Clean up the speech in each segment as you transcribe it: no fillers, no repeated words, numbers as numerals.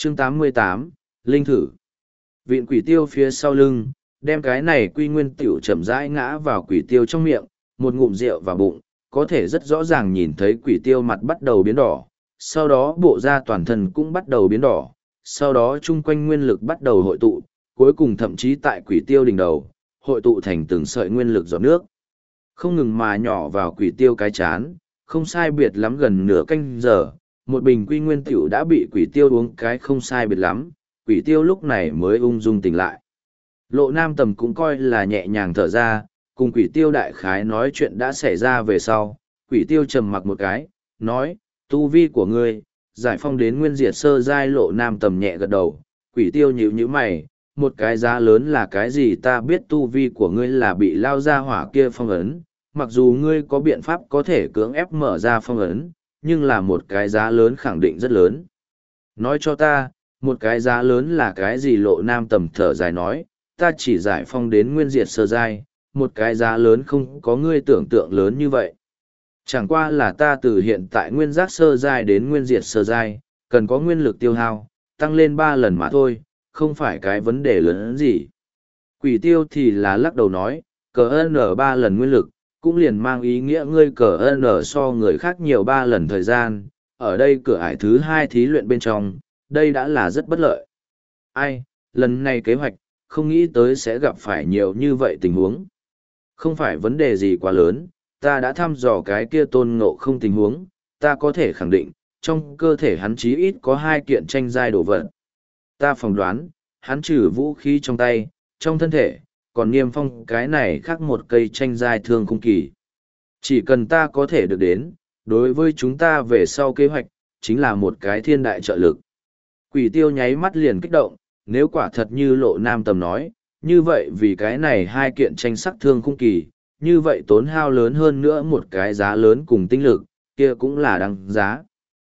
Chương 88, Linh thử. Vịn quỷ tiêu phía sau lưng, đem cái này quy nguyên tiểu chậm rãi ngã vào quỷ tiêu trong miệng, một ngụm rượu vào bụng, có thể rất rõ ràng nhìn thấy quỷ tiêu mặt bắt đầu biến đỏ, sau đó bộ da toàn thân cũng bắt đầu biến đỏ, sau đó chung quanh nguyên lực bắt đầu hội tụ, cuối cùng thậm chí tại quỷ tiêu đỉnh đầu, hội tụ thành từng sợi nguyên lực giọt nước. Không ngừng mà nhỏ vào quỷ tiêu cái chán, không sai biệt lắm gần nửa canh giờ, một bình quy nguyên tiểu đã bị quỷ tiêu uống cái không sai biệt lắm, quỷ tiêu lúc này mới ung dung tỉnh lại. Lộ Nam Tầm cũng coi là nhẹ nhàng thở ra, cùng quỷ tiêu đại khái nói chuyện đã xảy ra về sau, quỷ tiêu trầm mặc một cái, nói, tu vi của ngươi, giải phong đến nguyên diệt sơ giai. Lộ Nam Tầm nhẹ gật đầu, quỷ tiêu nhíu nhíu mày, một cái giá lớn là cái gì? Ta biết tu vi của ngươi là bị lao ra hỏa kia phong ấn, mặc dù ngươi có biện pháp có thể cưỡng ép mở ra phong ấn, nhưng là một cái giá lớn khẳng định rất lớn. Nói cho ta, một cái giá lớn là cái gì? Lộ Nam Tầm thở dài nói, ta chỉ giải phong đến nguyên diệt sơ giai, một cái giá lớn không có ngươi tưởng tượng lớn như vậy. Chẳng qua là ta từ hiện tại nguyên giác sơ giai đến nguyên diệt sơ giai, cần có nguyên lực tiêu hao, tăng lên 3 lần mà thôi, không phải cái vấn đề lớn gì. Quỷ tiêu thì là lắc đầu nói, cờ N 3 lần nguyên lực, cũng liền mang ý nghĩa ngươi cờ N so người khác nhiều 3 lần thời gian, ở đây cửa ải thứ 2 thí luyện bên trong, đây đã là rất bất lợi. Ai, lần này kế hoạch, không nghĩ tới sẽ gặp phải nhiều như vậy tình huống. Không phải vấn đề gì quá lớn, ta đã thăm dò cái kia Tôn Ngộ Không tình huống, ta có thể khẳng định, trong cơ thể hắn chí ít có 2 kiện tranh giai đồ vật. Ta phỏng đoán, hắn trừ vũ khí trong tay, trong thân thể, còn niêm phong cái này khác một cây tranh giai thương khung kỳ. Chỉ cần ta có thể được đến, đối với chúng ta về sau kế hoạch, chính là một cái thiên đại trợ lực. Quỷ tiêu nháy mắt liền kích động, nếu quả thật như Lộ Nam Tầm nói, như vậy vì cái này 2 kiện tranh sắc thương khung kỳ, như vậy tốn hao lớn hơn nữa một cái giá lớn cùng tinh lực, kia cũng là đáng giá.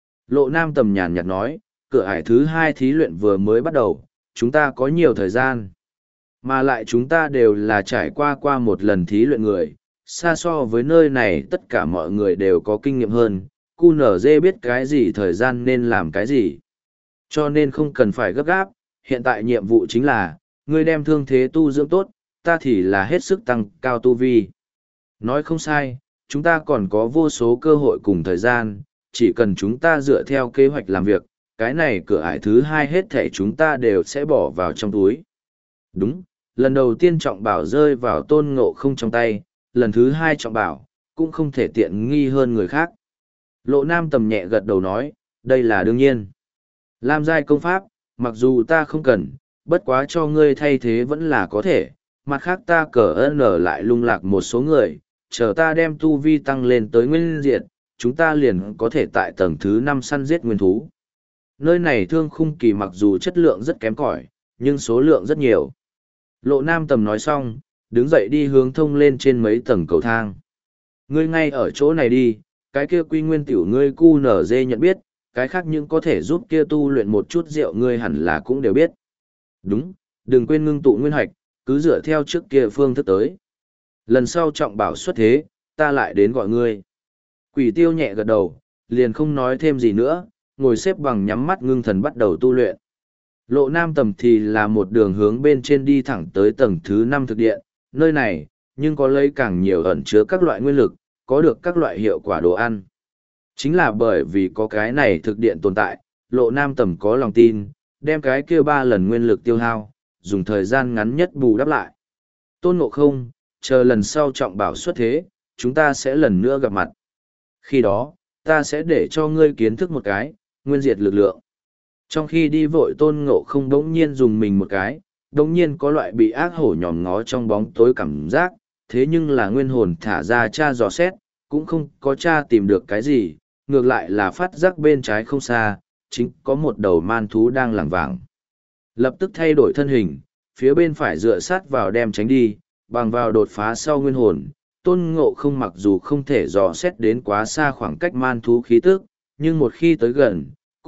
Lộ Nam Tầm nhàn nhạt nói, cửa ải thứ 2 thí luyện vừa mới bắt đầu, chúng ta có nhiều thời gian. Mà lại chúng ta đều là trải qua một lần thí luyện người, xa so với nơi này tất cả mọi người đều có kinh nghiệm hơn, QNZ biết cái gì thời gian nên làm cái gì. Cho nên không cần phải gấp gáp, hiện tại nhiệm vụ chính là, ngươi đem thương thế tu dưỡng tốt, ta thì là hết sức tăng cao tu vi. Nói không sai, chúng ta còn có vô số cơ hội cùng thời gian, chỉ cần chúng ta dựa theo kế hoạch làm việc, cái này cửa ải thứ 2 hết thể chúng ta đều sẽ bỏ vào trong túi. Đúng, lần đầu tiên trọng bảo rơi vào Tôn Ngộ Không trong tay, lần thứ 2 trọng bảo, cũng không thể tiện nghi hơn người khác. Lộ Nam Tầm nhẹ gật đầu nói, đây là đương nhiên. Lam giai công pháp, mặc dù ta không cần, bất quá cho ngươi thay thế vẫn là có thể, mặt khác ta cờ N lại lung lạc một số người, chờ ta đem tu vi tăng lên tới nguyên diệt, chúng ta liền có thể tại tầng thứ 5 săn giết nguyên thú. Nơi này thương khung kỳ mặc dù chất lượng rất kém cỏi, nhưng số lượng rất nhiều. Lộ Nam Tầm nói xong, đứng dậy đi hướng thông lên trên mấy tầng cầu thang. Ngươi ngay ở chỗ này đi, cái kia quy nguyên tiểu ngươi QNZ nhận biết, cái khác những có thể giúp kia tu luyện một chút rượu ngươi hẳn là cũng đều biết. Đúng, đừng quên ngưng tụ nguyên hoạch, cứ dựa theo trước kia phương thức tới. Lần sau trọng bảo xuất thế, ta lại đến gọi ngươi. Quỷ tiêu nhẹ gật đầu, liền không nói thêm gì nữa, ngồi xếp bằng nhắm mắt ngưng thần bắt đầu tu luyện. Lộ Nam Tầm thì là một đường hướng bên trên đi thẳng tới tầng thứ 5 thực điện, nơi này, nhưng có lấy càng nhiều ẩn chứa các loại nguyên lực, có được các loại hiệu quả đồ ăn. Chính là bởi vì có cái này thực điện tồn tại, Lộ Nam Tầm có lòng tin, đem cái kia 3 lần nguyên lực tiêu hao, dùng thời gian ngắn nhất bù đắp lại. Tôn Ngộ Không, chờ lần sau trọng bảo xuất thế, chúng ta sẽ lần nữa gặp mặt. Khi đó, ta sẽ để cho ngươi kiến thức một cái, nguyên diệt lực lượng. Trong khi đi vội Tôn Ngộ Không đống nhiên dùng mình một cái, đống nhiên có loại bị ác hổ nhòm ngó trong bóng tối cảm giác, thế nhưng là nguyên hồn thả ra tra dò xét, cũng không có tra tìm được cái gì, ngược lại là phát giác bên trái không xa, chính có một đầu man thú đang lảng vảng. Lập tức thay đổi thân hình, phía bên phải dựa sát vào đem tránh đi, bằng vào đột phá sau nguyên hồn. Tôn Ngộ Không mặc dù không thể dò xét đến quá xa khoảng cách man thú khí tức, nhưng một khi tới gần,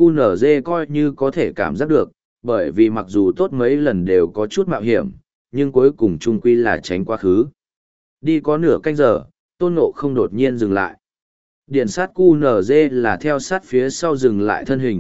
QNZ coi như có thể cảm giác được, bởi vì mặc dù tốt mấy lần đều có chút mạo hiểm, nhưng cuối cùng chung quy là tránh quá khứ. Đi có nửa canh giờ, Tôn Ngộ Không đột nhiên dừng lại. Điện sát QNZ là theo sát phía sau dừng lại thân hình,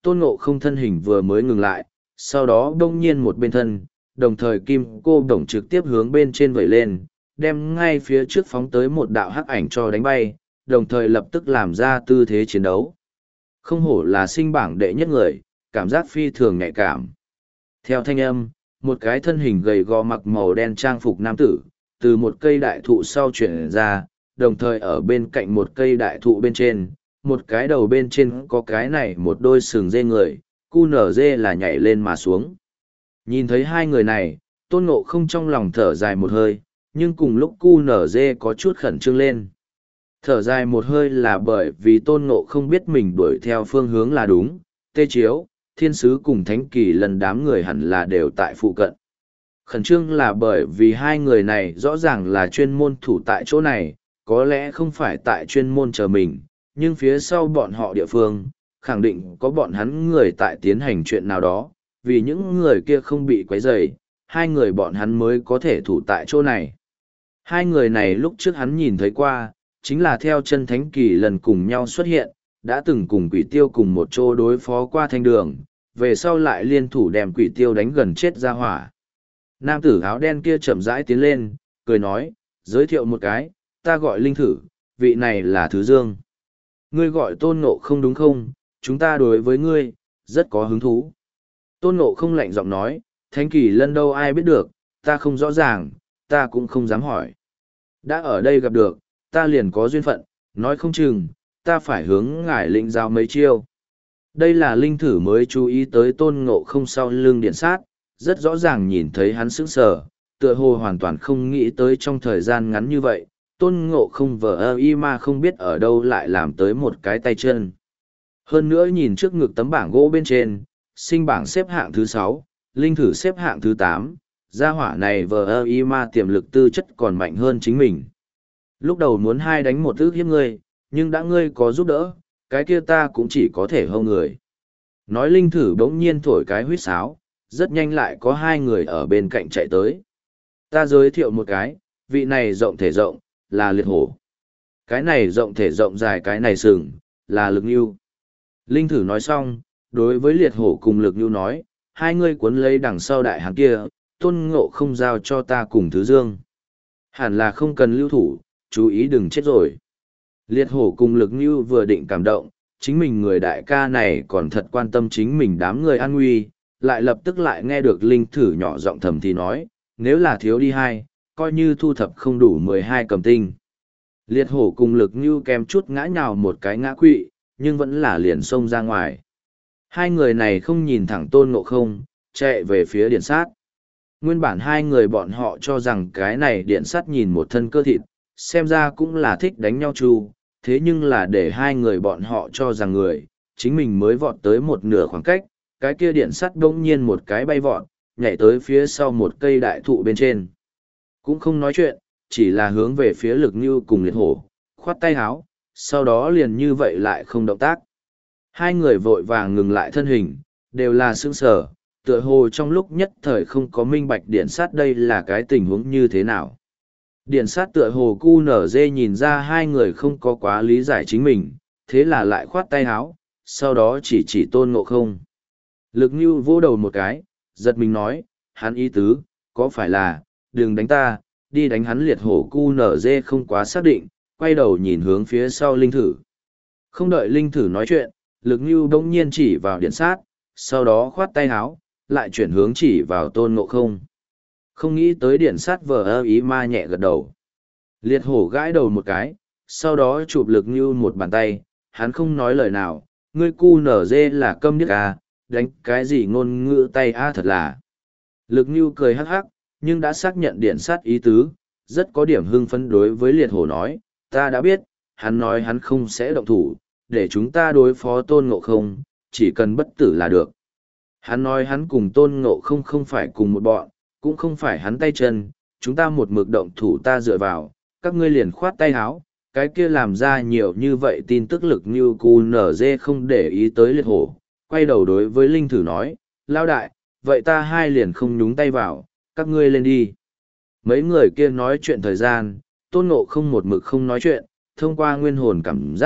Tôn Ngộ Không thân hình vừa mới ngừng lại, sau đó đông nhiên một bên thân, đồng thời kim cô đồng trực tiếp hướng bên trên vẩy lên, đem ngay phía trước phóng tới một đạo hắc ảnh cho đánh bay, đồng thời lập tức làm ra tư thế chiến đấu. Không hổ là sinh bảng đệ nhất người, cảm giác phi thường nhạy cảm. Theo thanh âm, một cái thân hình gầy gò mặc màu đen trang phục nam tử, từ một cây đại thụ sau chuyển ra, đồng thời ở bên cạnh một cây đại thụ bên trên, một cái đầu bên trên có cái này một đôi sừng dê người, cu nở dê là nhảy lên mà xuống. Nhìn thấy hai người này, Tôn Ngộ Không trong lòng thở dài một hơi, nhưng cùng lúc cu nở dê có chút khẩn trương lên. Thở dài một hơi là bởi vì Tôn Ngộ Không biết mình đuổi theo phương hướng là đúng, Tê Chiếu, Thiên Sứ cùng Thánh Kỳ lần đám người hẳn là đều tại phụ cận. Khẩn trương là bởi vì hai người này rõ ràng là chuyên môn thủ tại chỗ này, có lẽ không phải tại chuyên môn chờ mình, nhưng phía sau bọn họ địa phương, khẳng định có bọn hắn người tại tiến hành chuyện nào đó, vì những người kia không bị quấy rầy, hai người bọn hắn mới có thể thủ tại chỗ này. Hai người này lúc trước hắn nhìn thấy qua, chính là theo chân Thánh Kỳ lần cùng nhau xuất hiện, đã từng cùng Quỷ Tiêu cùng một chỗ đối phó qua thanh đường, về sau lại liên thủ đem Quỷ Tiêu đánh gần chết ra hỏa. Nam tử áo đen kia chậm rãi tiến lên, cười nói, giới thiệu một cái, ta gọi Linh Thử, vị này là Thứ Dương. Ngươi gọi Tôn Ngộ Không đúng không, chúng ta đối với ngươi, rất có hứng thú. Tôn Ngộ Không lạnh giọng nói, Thánh Kỳ lần đâu ai biết được, ta không rõ ràng, ta cũng không dám hỏi. Đã ở đây gặp được, ta liền có duyên phận, nói không chừng, ta phải hướng ngài lĩnh giáo mấy chiêu. Đây là Linh Thử mới chú ý tới Tôn Ngộ Không sau lưng điện sát, rất rõ ràng nhìn thấy hắn sững sờ, tựa hồ hoàn toàn không nghĩ tới trong thời gian ngắn như vậy, Tôn Ngộ Không vờ y mà không biết ở đâu lại làm tới một cái tay chân. Hơn nữa nhìn trước ngực tấm bảng gỗ bên trên, sinh bảng xếp hạng thứ 6, Linh Thử xếp hạng thứ 8, gia hỏa này vờ y mà tiềm lực tư chất còn mạnh hơn chính mình. Lúc đầu muốn hai đánh một ước hiếp ngươi, nhưng đã ngươi có giúp đỡ, cái kia ta cũng chỉ có thể hâu người. Nói Linh Thử bỗng nhiên thổi cái huýt sáo, rất nhanh lại có hai người ở bên cạnh chạy tới. Ta giới thiệu một cái, vị này rộng thể rộng, là liệt hổ. Cái này rộng thể rộng dài cái này sừng, là lực nhu. Linh Thử nói xong, đối với liệt hổ cùng lực nhu nói, hai ngươi cuốn lấy đằng sau đại hán kia, Tôn Ngộ Không giao cho ta cùng Thứ Dương. Hẳn là không cần lưu thủ, chú ý đừng chết rồi. Liệt hổ cùng lực nhu vừa định cảm động, chính mình người đại ca này còn thật quan tâm chính mình đám người an nguy, lại lập tức lại nghe được Linh Thử nhỏ giọng thầm thì nói, nếu là thiếu đi hai, coi như thu thập không đủ 12 cầm tinh. Liệt hổ cùng lực nhu kèm chút ngã nhào một cái ngã quỵ, nhưng vẫn là liền xông ra ngoài. Hai người này không nhìn thẳng Tôn Ngộ Không, chạy về phía điện sát. Nguyên bản hai người bọn họ cho rằng cái này điện sát nhìn một thân cơ thịt, xem ra cũng là thích đánh nhau chu, thế nhưng là để hai người bọn họ cho rằng người, chính mình mới vọt tới một nửa khoảng cách, cái kia điện sắt bỗng nhiên một cái bay vọt, nhảy tới phía sau một cây đại thụ bên trên. Cũng không nói chuyện, chỉ là hướng về phía lực như cùng liệt hổ, khoát tay háo, sau đó liền như vậy lại không động tác. Hai người vội vàng ngừng lại thân hình, đều là sững sờ, tựa hồ trong lúc nhất thời không có minh bạch điện sát đây là cái tình huống như thế nào. Điện sát tựa hồ cu nở dê nhìn ra hai người không có quá lý giải chính mình, thế là lại khoát tay háo, sau đó chỉ Tôn Ngộ Không. Lực như vỗ đầu một cái, giật mình nói, hắn ý tứ, có phải là, đừng đánh ta, đi đánh hắn liệt hổ cu nở dê không quá xác định, quay đầu nhìn hướng phía sau Linh Thử. Không đợi Linh Thử nói chuyện, lực như bỗng nhiên chỉ vào điện sát, sau đó khoát tay háo, lại chuyển hướng chỉ vào Tôn Ngộ Không. Không nghĩ tới điện sát vờ ý ma nhẹ gật đầu. Liệt hổ gãi đầu một cái, sau đó chụp lực như một bàn tay, hắn không nói lời nào, ngươi cu nở dê là câm điếc à, đánh cái gì ngôn ngữ tay a thật là. Lực như cười hắc hắc, nhưng đã xác nhận điện sát ý tứ, rất có điểm hưng phấn đối với liệt hổ nói, ta đã biết, hắn nói hắn không sẽ động thủ, để chúng ta đối phó Tôn Ngộ Không, chỉ cần bất tử là được. Hắn nói hắn cùng Tôn Ngộ Không không phải cùng một bọn, cũng không phải hắn tay chân, chúng ta một mực động thủ ta dựa vào, các ngươi liền khoát tay háo, cái kia làm ra nhiều như vậy tin tức lực như cu nở dê không để ý tới liệt hổ, quay đầu đối với Linh Thử nói, lao đại, vậy ta hai liền không nhúng tay vào, các ngươi lên đi. Mấy người kia nói chuyện thời gian, Tôn Ngộ Không một mực không nói chuyện, thông qua nguyên hồn cảm giác,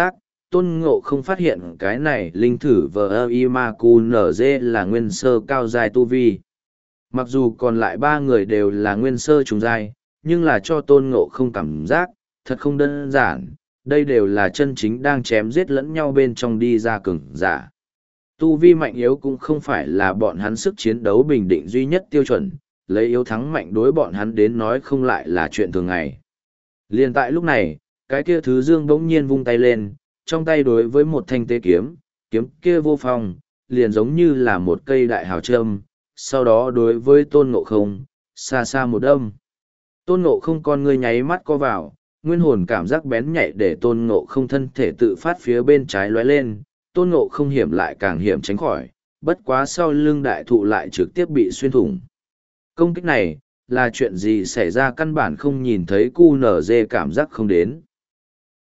Tôn Ngộ không phát hiện cái này linh thử VIMAQNZ là nguyên sơ cao giai tu vi. Mặc dù còn lại ba người đều là nguyên sơ trùng giai, nhưng là cho Tôn Ngộ không cảm giác, thật không đơn giản, đây đều là chân chính đang chém giết lẫn nhau bên trong đi ra cường giả. Tu vi mạnh yếu cũng không phải là bọn hắn sức chiến đấu bình định duy nhất tiêu chuẩn, lấy yếu thắng mạnh đối bọn hắn đến nói không lại là chuyện thường ngày. Liên tại lúc này, cái kia thứ dương bỗng nhiên vung tay lên, trong tay đối với một thanh tế kiếm, kiếm kia vô phong, liền giống như là một cây đại hào trâm, sau đó đối với Tôn Ngộ không, xa xa một đâm. Tôn Ngộ không con ngươi nháy mắt co vào, nguyên hồn cảm giác bén nhạy để Tôn Ngộ không thân thể tự phát phía bên trái lóe lên, Tôn Ngộ không hiểm lại càng hiểm tránh khỏi, bất quá sau lưng đại thụ lại trực tiếp bị xuyên thủng. Công kích này, là chuyện gì xảy ra căn bản không nhìn thấy QNZ cảm giác không đến.